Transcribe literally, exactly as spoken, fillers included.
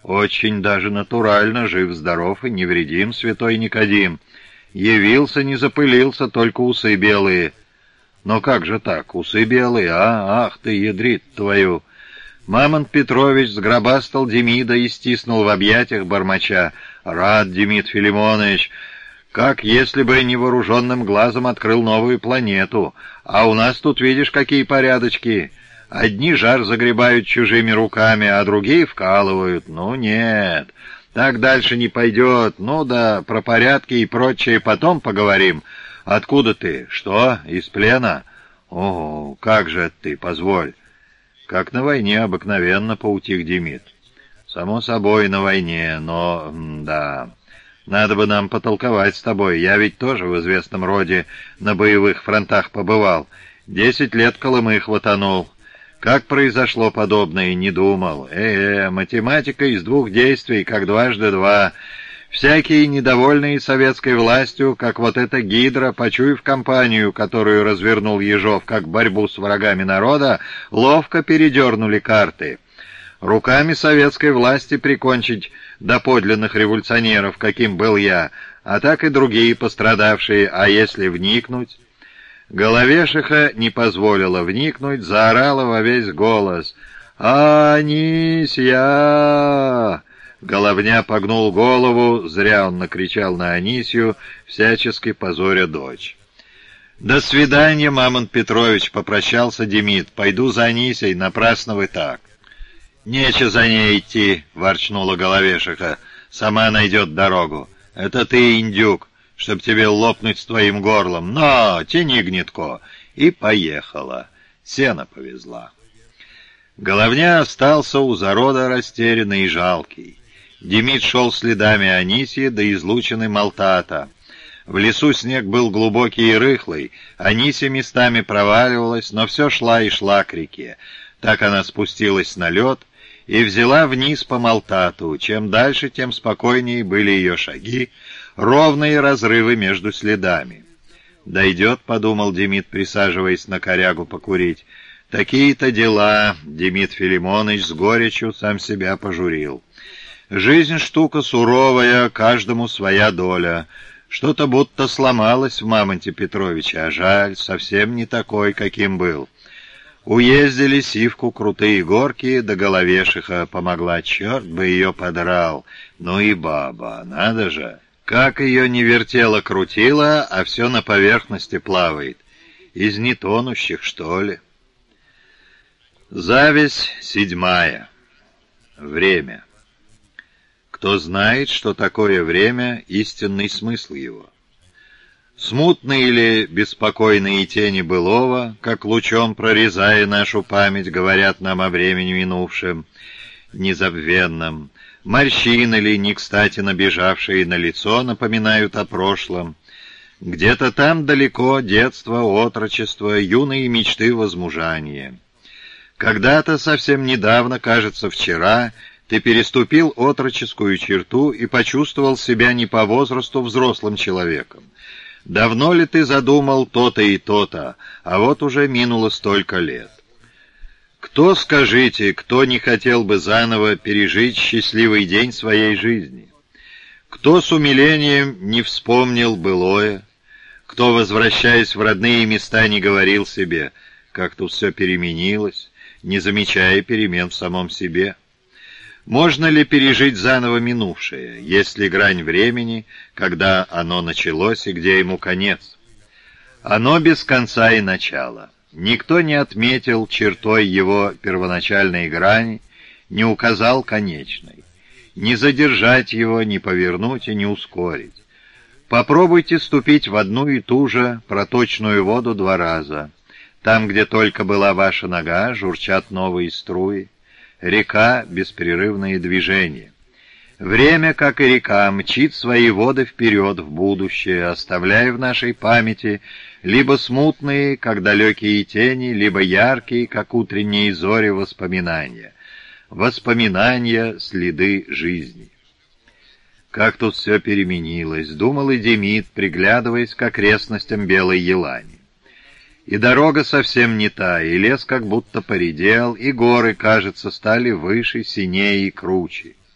Очень даже натурально, жив-здоров и невредим, святой Никодим. Явился, не запылился, только усы белые. Но как же так, усы белые, а? Ах ты, ядрит твою! Мамонт Петрович сгробастал Демида и стиснул в объятиях бормоча. «Рад, Демид Филимонович, как если бы невооруженным глазом открыл новую планету. А у нас тут, видишь, какие порядочки. Одни жар загребают чужими руками, а другие вкалывают. Ну нет, так дальше не пойдет. Ну да, про порядки и прочее потом поговорим. Откуда ты? Что, из плена? О, как же ты, позволь». «Как на войне обыкновенно», — поутих Демид. «Само собой, на войне, но... да... Надо бы нам потолковать с тобой. Я ведь тоже в известном роде на боевых фронтах побывал. Десять лет Колымы хватанул. Как произошло подобное, не думал. Э-э, математика из двух действий, как дважды два. Всякие недовольные советской властью, как вот эта гидра, почуяв кампанию, которую развернул Ежов, как борьбу с врагами народа, ловко передернули карты. Руками советской власти прикончить доподлинных революционеров, каким был я, а так и другие пострадавшие, а если вникнуть... Головешиха не позволила вникнуть, заорала во весь голос. «Анисья!» Головня погнул голову, зря он накричал на Анисью, всячески позоря дочь. «До свидания, Мамонт Петрович», — попрощался Демид. «Пойду за Анисей, напрасно вы так». «Нече за ней идти», — ворчнула Головешиха. «Сама найдет дорогу. Это ты, индюк, чтоб тебе лопнуть с твоим горлом. Но, тяни гнетко». И поехала. Сено повезла. Головня остался у зарода растерянный и жалкий. Демид шел следами Анисьи до излучины Малтата. В лесу снег был глубокий и рыхлый, Анисья местами проваливалась, но все шла и шла к реке. Так она спустилась на лед и взяла вниз по Малтату. Чем дальше, тем спокойнее были ее шаги, ровные разрывы между следами. «Дойдет», — подумал Демид, присаживаясь на корягу покурить. «Такие-то дела», — Демид Филимонович с горечью сам себя пожурил. «Жизнь штука суровая, каждому своя доля. Что-то будто сломалось в Мамонте Петровиче, а жаль, совсем не такой, каким был. Уездили сивку крутые горки, да Головешиха помогла, черт бы ее подрал. Ну и баба, надо же, как ее не вертела-крутила, а все на поверхности плавает. Из нетонущих, что ли?» Зависть седьмая. Время. Кто знает, что такое время, истинный смысл его. Смутные или беспокойные тени былого, как лучом прорезая нашу память, говорят нам о времени минувшем, незабвенном. Морщины ли, не кстати набежавшие на лицо, напоминают о прошлом. Где-то там далеко детство, отрочество, юные мечты возмужания. Когда-то, совсем недавно, кажется, вчера, ты переступил отроческую черту и почувствовал себя не по возрасту взрослым человеком. Давно ли ты задумал то-то и то-то, а вот уже минуло столько лет. Кто, скажите, кто не хотел бы заново пережить счастливый день своей жизни? Кто с умилением не вспомнил былое? Кто, возвращаясь в родные места, не говорил себе, как тут все переменилось, не замечая перемен в самом себе? Можно ли пережить заново минувшее? Есть ли грань времени, когда оно началось и где ему конец? Оно без конца и начала. Никто не отметил чертой его первоначальной грани, не указал конечной. Не задержать его, не повернуть и не ускорить. Попробуйте ступить в одну и ту же проточную воду два раза. Там, где только была ваша нога, журчат новые струи. Река — беспрерывное движение. Время, как и река, мчит свои воды вперед в будущее, оставляя в нашей памяти либо смутные, как далекие тени, либо яркие, как утренние зори, воспоминания. Воспоминания — следы жизни. Как тут все переменилось, думал и Демид, приглядываясь к окрестностям Белой Елани. И дорога совсем не та, и лес как будто поредел, и горы, кажется, стали выше, синее и круче.